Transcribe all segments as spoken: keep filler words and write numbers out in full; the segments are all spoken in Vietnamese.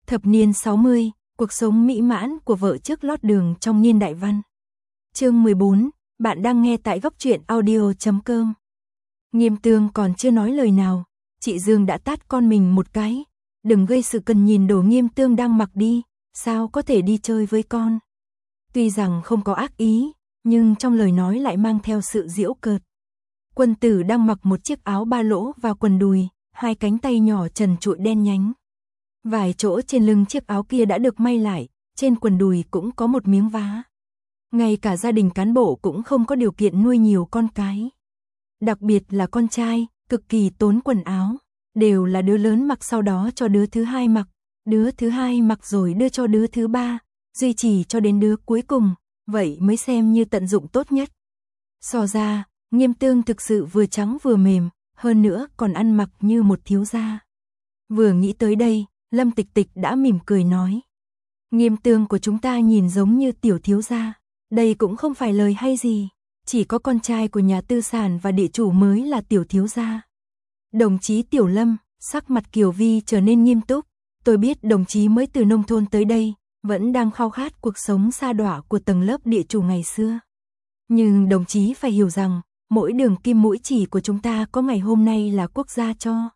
Thập niên sáu mươi, cuộc sống mỹ mãn của vợ trước lót đường trong niên đại văn. Chương mười bốn, bạn đang nghe tại góc truyện audio chấm com. Nghiêm Tương còn chưa nói lời nào, chị Dương đã tát con mình một cái. Đừng gây sự cần nhìn đồ Nghiêm Tương đang mặc đi, sao có thể đi chơi với con. Tuy rằng không có ác ý, nhưng trong lời nói lại mang theo sự giễu cợt. Quân tử đang mặc một chiếc áo ba lỗ và quần đùi, hai cánh tay nhỏ trần trụi đen nhánh. Vài chỗ trên lưng chiếc áo kia đã được may lại, trên quần đùi cũng có một miếng vá. Ngay cả gia đình cán bộ cũng không có điều kiện nuôi nhiều con cái. Đặc biệt là con trai, cực kỳ tốn quần áo, đều là đứa lớn mặc sau đó cho đứa thứ hai mặc, đứa thứ hai mặc rồi đưa cho đứa thứ ba, duy trì cho đến đứa cuối cùng, vậy mới xem như tận dụng tốt nhất. So ra, Nghiêm Tương thực sự vừa trắng vừa mềm, hơn nữa còn ăn mặc như một thiếu gia. Vừa nghĩ tới đây, Lâm Tịch Tịch đã mỉm cười nói. Nghiêm Tương của chúng ta nhìn giống như tiểu thiếu gia, đây cũng không phải lời hay gì, chỉ có con trai của nhà tư sản và địa chủ mới là tiểu thiếu gia. Đồng chí Tiểu Lâm, sắc mặt Kiều Vi trở nên nghiêm túc, tôi biết đồng chí mới từ nông thôn tới đây, vẫn đang khao khát cuộc sống sa đọa của tầng lớp địa chủ ngày xưa. Nhưng đồng chí phải hiểu rằng, mỗi đường kim mũi chỉ của chúng ta có ngày hôm nay là quốc gia cho.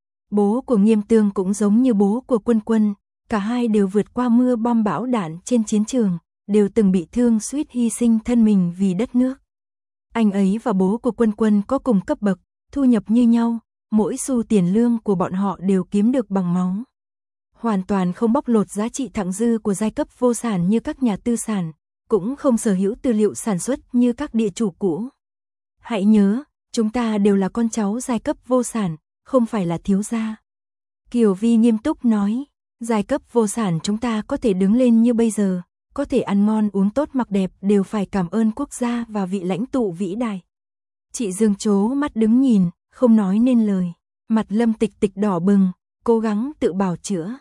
Bố của Nghiêm Tương cũng giống như bố của Quân Quân, cả hai đều vượt qua mưa bom bão đạn trên chiến trường, đều từng bị thương suýt hy sinh thân mình vì đất nước. Anh ấy và bố của Quân Quân có cùng cấp bậc, thu nhập như nhau, mỗi xu tiền lương của bọn họ đều kiếm được bằng máu. Hoàn toàn không bóc lột giá trị thặng dư của giai cấp vô sản như các nhà tư sản, cũng không sở hữu tư liệu sản xuất như các địa chủ cũ. Hãy nhớ, chúng ta đều là con cháu giai cấp vô sản, không phải là thiếu gia. Kiều Vi nghiêm túc nói, giai cấp vô sản chúng ta có thể đứng lên như bây giờ, có thể ăn ngon uống tốt mặc đẹp đều phải cảm ơn quốc gia và vị lãnh tụ vĩ đại. Chị Dương trố mắt đứng nhìn, không nói nên lời, mặt Lâm Tịch Tịch đỏ bừng, cố gắng tự bào chữa.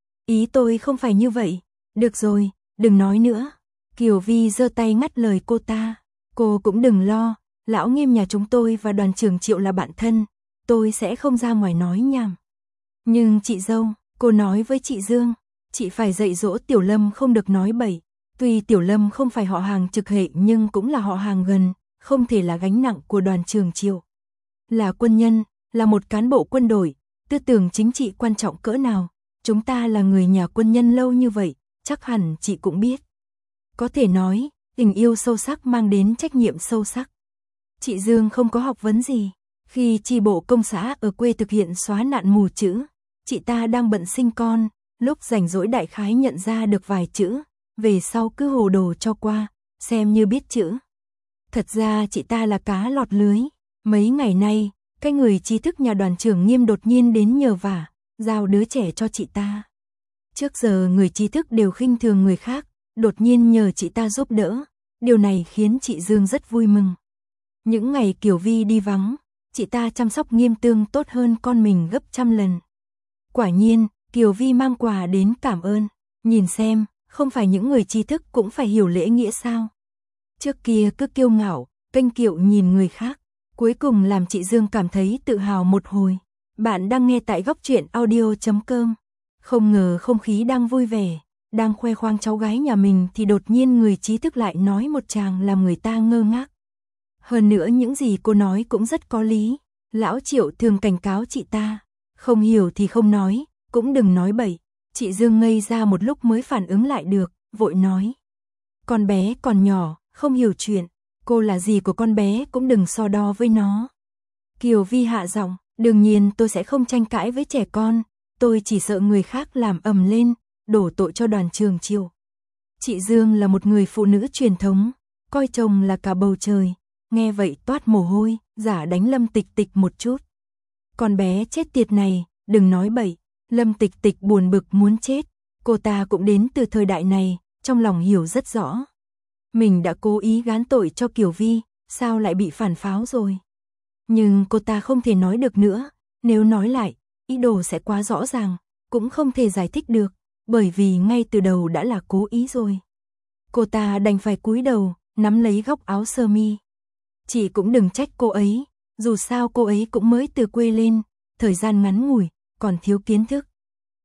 Ý tôi không phải như vậy, được rồi, đừng nói nữa. Kiều Vi giơ tay ngắt lời cô ta, cô cũng đừng lo, lão Nghiêm nhà chúng tôi và đoàn trưởng Triệu là bạn thân, tôi sẽ không ra ngoài nói nhảm. Nhưng chị dâu, cô nói với chị Dương, chị phải dạy dỗ Tiểu Lâm không được nói bậy, tuy Tiểu Lâm không phải họ hàng trực hệ nhưng cũng là họ hàng gần, không thể là gánh nặng của đoàn trưởng Triệu. Là quân nhân, là một cán bộ quân đội, tư tưởng chính trị quan trọng cỡ nào, chúng ta là người nhà quân nhân lâu như vậy, chắc hẳn chị cũng biết. Có thể nói, tình yêu sâu sắc mang đến trách nhiệm sâu sắc. Chị Dương không có học vấn gì, khi chi bộ công xã ở quê thực hiện xóa nạn mù chữ, chị ta đang bận sinh con, lúc rảnh rỗi đại khái nhận ra được vài chữ, về sau cứ hồ đồ cho qua, xem như biết chữ. Thật ra chị ta là cá lọt lưới, mấy ngày nay, cái người trí thức nhà đoàn trưởng Nghiêm đột nhiên đến nhờ vả, giao đứa trẻ cho chị ta. Trước giờ người trí thức đều khinh thường người khác, đột nhiên nhờ chị ta giúp đỡ, điều này khiến chị Dương rất vui mừng. Những ngày Kiều Vi đi vắng, chị ta chăm sóc Nghiêm Tương tốt hơn con mình gấp trăm lần. Quả nhiên, Kiều Vi mang quà đến cảm ơn, nhìn xem, không phải những người trí thức cũng phải hiểu lễ nghĩa sao. Trước kia cứ kiêu ngạo, kênh kiệu nhìn người khác, cuối cùng làm chị Dương cảm thấy tự hào một hồi. Bạn đang nghe tại góc truyện audio chấm com. Không ngờ không khí đang vui vẻ, đang khoe khoang cháu gái nhà mình thì đột nhiên người trí thức lại nói một tràng làm người ta ngơ ngác. Hơn nữa những gì cô nói cũng rất có lý, lão Triệu thường cảnh cáo chị ta, không hiểu thì không nói, cũng đừng nói bậy. Chị Dương ngây ra một lúc mới phản ứng lại được, vội nói. Con bé còn nhỏ, không hiểu chuyện, cô là gì của con bé cũng đừng so đo với nó. Kiều Vi hạ giọng, đương nhiên tôi sẽ không tranh cãi với trẻ con, tôi chỉ sợ người khác làm ầm lên, đổ tội cho đoàn trưởng Triệu. Chị Dương là một người phụ nữ truyền thống, coi chồng là cả bầu trời, nghe vậy toát mồ hôi, giả đánh Lâm Tịch Tịch một chút. Con bé chết tiệt này, đừng nói bậy. Lâm Tịch Tịch buồn bực muốn chết, cô ta cũng đến từ thời đại này, trong lòng hiểu rất rõ. Mình đã cố ý gán tội cho Kiều Vi, sao lại bị phản pháo rồi. Nhưng cô ta không thể nói được nữa, nếu nói lại, ý đồ sẽ quá rõ ràng, cũng không thể giải thích được, bởi vì ngay từ đầu đã là cố ý rồi. Cô ta đành phải cúi đầu, nắm lấy góc áo sơ mi. Chị cũng đừng trách cô ấy, dù sao cô ấy cũng mới từ quê lên, thời gian ngắn ngủi, còn thiếu kiến thức.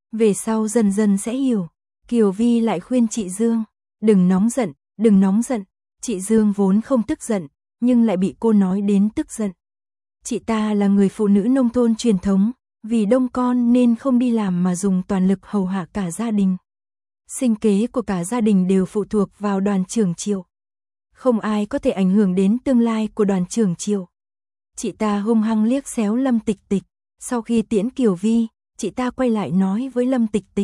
Về sau dần dần sẽ hiểu. Kiều Vi lại khuyên chị Dương, đừng nóng giận, đừng nóng giận. Chị Dương vốn không tức giận, nhưng lại bị cô nói đến tức giận. Chị ta là người phụ nữ nông thôn truyền thống, vì đông con nên không đi làm mà dùng toàn lực hầu hạ cả gia đình. Sinh kế của cả gia đình đều phụ thuộc vào đoàn trưởng Triệu. Không ai có thể ảnh hưởng đến tương lai của đoàn trưởng Triệu. Chị ta hung hăng liếc xéo Lâm Tịch Tịch. Sau khi tiễn Kiều Vi, chị ta quay lại nói với Lâm Tịch Tịch.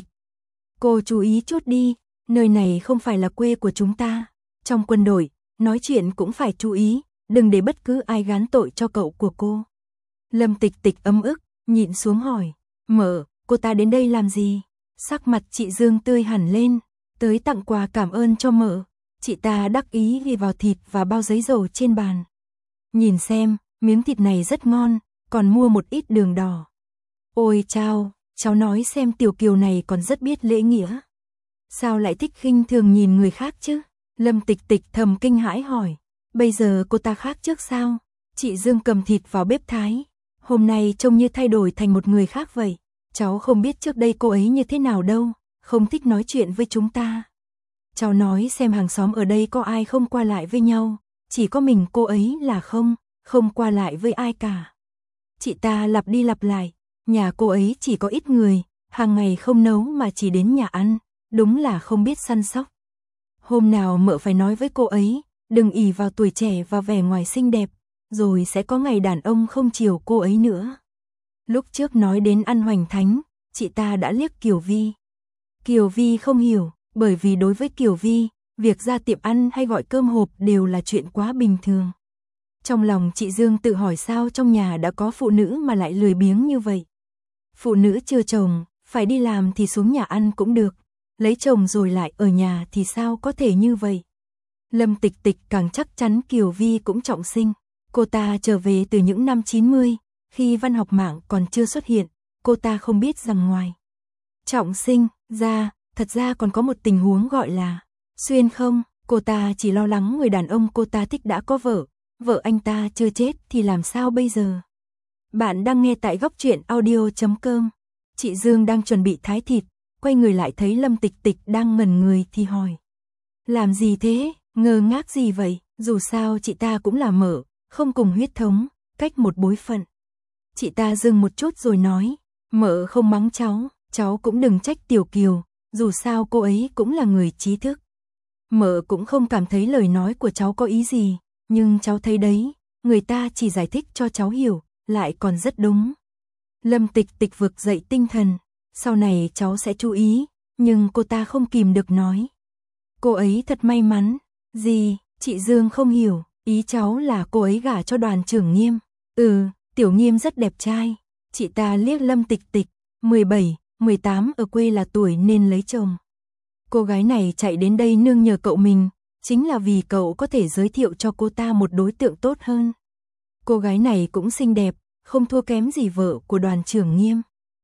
Cô chú ý chút đi, nơi này không phải là quê của chúng ta. Trong quân đội, nói chuyện cũng phải chú ý, đừng để bất cứ ai gán tội cho cậu của cô. Lâm Tịch Tịch ấm ức, nhịn xuống hỏi. Mợ, cô ta đến đây làm gì? Sắc mặt chị Dương tươi hẳn lên, tới tặng quà cảm ơn cho mợ. Chị ta đắc ý ghi vào thịt và bao giấy dầu trên bàn. Nhìn xem, miếng thịt này rất ngon, còn mua một ít đường đỏ. Ôi chao, cháu nói xem Tiểu Kiều này còn rất biết lễ nghĩa. Sao lại thích khinh thường nhìn người khác chứ? Lâm Tịch Tịch thầm kinh hãi hỏi. Bây giờ cô ta khác trước sao? Chị Dương cầm thịt vào bếp thái. Hôm nay trông như thay đổi thành một người khác vậy. Cháu không biết trước đây cô ấy như thế nào đâu, không thích nói chuyện với chúng ta. Cháu nói xem hàng xóm ở đây có ai không qua lại với nhau, chỉ có mình cô ấy là không, không qua lại với ai cả. Chị ta lặp đi lặp lại, nhà cô ấy chỉ có ít người, hàng ngày không nấu mà chỉ đến nhà ăn, đúng là không biết săn sóc. Hôm nào mợ phải nói với cô ấy, đừng ỷ vào tuổi trẻ và vẻ ngoài xinh đẹp, rồi sẽ có ngày đàn ông không chiều cô ấy nữa. Lúc trước nói đến ăn hoành thánh, chị ta đã liếc Kiều Vi. Kiều Vi không hiểu, bởi vì đối với Kiều Vi, việc ra tiệm ăn hay gọi cơm hộp đều là chuyện quá bình thường. Trong lòng chị Dương tự hỏi sao trong nhà đã có phụ nữ mà lại lười biếng như vậy. Phụ nữ chưa chồng, phải đi làm thì xuống nhà ăn cũng được, lấy chồng rồi lại ở nhà thì sao có thể như vậy. Lâm Tịch Tịch càng chắc chắn Kiều Vi cũng trọng sinh. Cô ta trở về từ những năm chín mươi, khi văn học mạng còn chưa xuất hiện, cô ta không biết rằng ngoài trọng sinh ra, thật ra còn có một tình huống gọi là xuyên không. Cô ta chỉ lo lắng người đàn ông cô ta thích đã có vợ, vợ anh ta chưa chết thì làm sao bây giờ. Bạn đang nghe tại góc truyện audio chấm com. Chị Dương đang chuẩn bị thái thịt, quay người lại thấy Lâm Tịch Tịch đang ngẩn người thì hỏi. Làm gì thế, ngơ ngác gì vậy, dù sao chị ta cũng là mợ, không cùng huyết thống, cách một bối phận. Chị ta dừng một chút rồi nói, mợ không mắng cháu, cháu cũng đừng trách Tiểu Kiều, dù sao cô ấy cũng là người trí thức. Mợ cũng không cảm thấy lời nói của cháu có ý gì, nhưng cháu thấy đấy, người ta chỉ giải thích cho cháu hiểu, lại còn rất đúng. Lâm Tịch Tịch vực dậy tinh thần, sau này cháu sẽ chú ý, nhưng cô ta không kìm được nói. Cô ấy thật may mắn, gì, chị Dương không hiểu, ý cháu là cô ấy gả cho đoàn trưởng Nghiêm. Ừ, Tiểu Nghiêm rất đẹp trai. Chị ta liếc Lâm Tịch Tịch, mười bảy, mười tám ở quê là tuổi nên lấy chồng. Cô gái này chạy đến đây nương nhờ cậu mình, chính là vì cậu có thể giới thiệu cho cô ta một đối tượng tốt hơn. Cô gái này cũng xinh đẹp, không thua kém gì vợ của đoàn trưởng Nghiêm.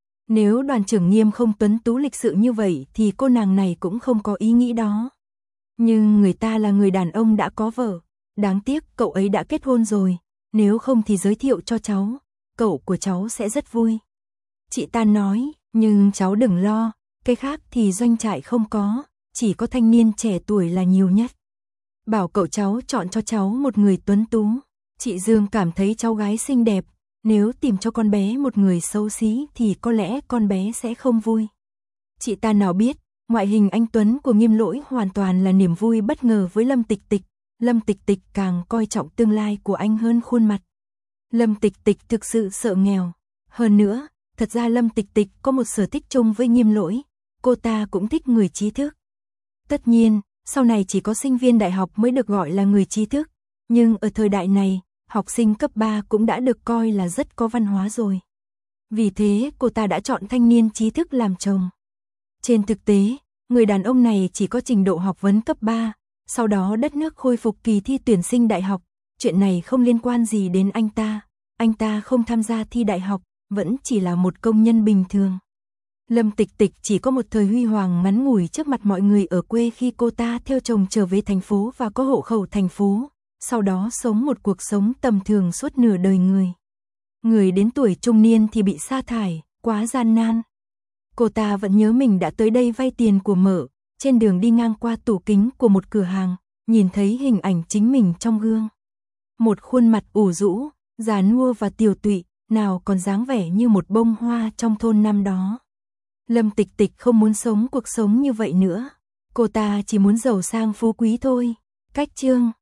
Nếu đoàn trưởng Nghiêm không tuấn tú lịch sự như vậy thì cô nàng này cũng không có ý nghĩ đó. Nhưng người ta là người đàn ông đã có vợ, đáng tiếc cậu ấy đã kết hôn rồi, nếu không thì giới thiệu cho cháu, cậu của cháu sẽ rất vui. Chị ta nói, nhưng cháu đừng lo, cái khác thì doanh trại không có, chỉ có thanh niên trẻ tuổi là nhiều nhất. Bảo cậu cháu chọn cho cháu một người tuấn tú. Chị Dương cảm thấy cháu gái xinh đẹp, nếu tìm cho con bé một người xấu xí thì có lẽ con bé sẽ không vui. Chị ta nào biết, ngoại hình anh Tuấn của Nghiêm Lỗi hoàn toàn là niềm vui bất ngờ với Lâm Tịch Tịch. Lâm Tịch Tịch càng coi trọng tương lai của anh hơn khuôn mặt. Lâm Tịch Tịch thực sự sợ nghèo. Hơn nữa, thật ra Lâm Tịch Tịch có một sở thích chung với Nghiêm Lỗi, cô ta cũng thích người trí thức. Tất nhiên, sau này chỉ có sinh viên đại học mới được gọi là người trí thức, nhưng ở thời đại này, học sinh cấp ba cũng đã được coi là rất có văn hóa rồi. Vì thế, cô ta đã chọn thanh niên trí thức làm chồng. Trên thực tế, người đàn ông này chỉ có trình độ học vấn cấp ba, sau đó đất nước khôi phục kỳ thi tuyển sinh đại học, chuyện này không liên quan gì đến anh ta, anh ta không tham gia thi đại học, vẫn chỉ là một công nhân bình thường. Lâm Tịch Tịch chỉ có một thời huy hoàng ngắn ngủi trước mặt mọi người ở quê khi cô ta theo chồng trở về thành phố và có hộ khẩu thành phố, sau đó sống một cuộc sống tầm thường suốt nửa đời người. Người đến tuổi trung niên thì bị sa thải, quá gian nan. Cô ta vẫn nhớ mình đã tới đây vay tiền của mợ, trên đường đi ngang qua tủ kính của một cửa hàng, nhìn thấy hình ảnh chính mình trong gương. Một khuôn mặt ủ rũ, già nua và tiều tụy, nào còn dáng vẻ như một bông hoa trong thôn năm đó. Lâm Tịch Tịch không muốn sống cuộc sống như vậy nữa. Cô ta chỉ muốn giàu sang phú quý thôi. Cách chương